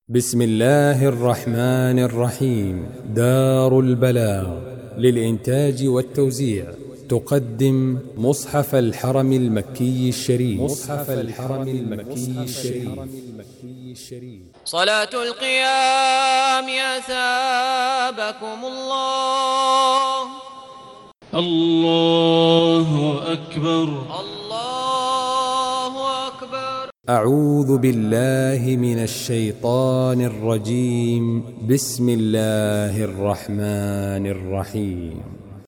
بسم الله الرحمن الرحيم. دار البلاغ للإنتاج والتوزيع تقدم مصحف الحرم المكي الشريف. صلاة القيام أثابكم الله. الله أكبر. الله أكبر. أعوذ بالله من الشيطان الرجيم. بسم الله الرحمن الرحيم.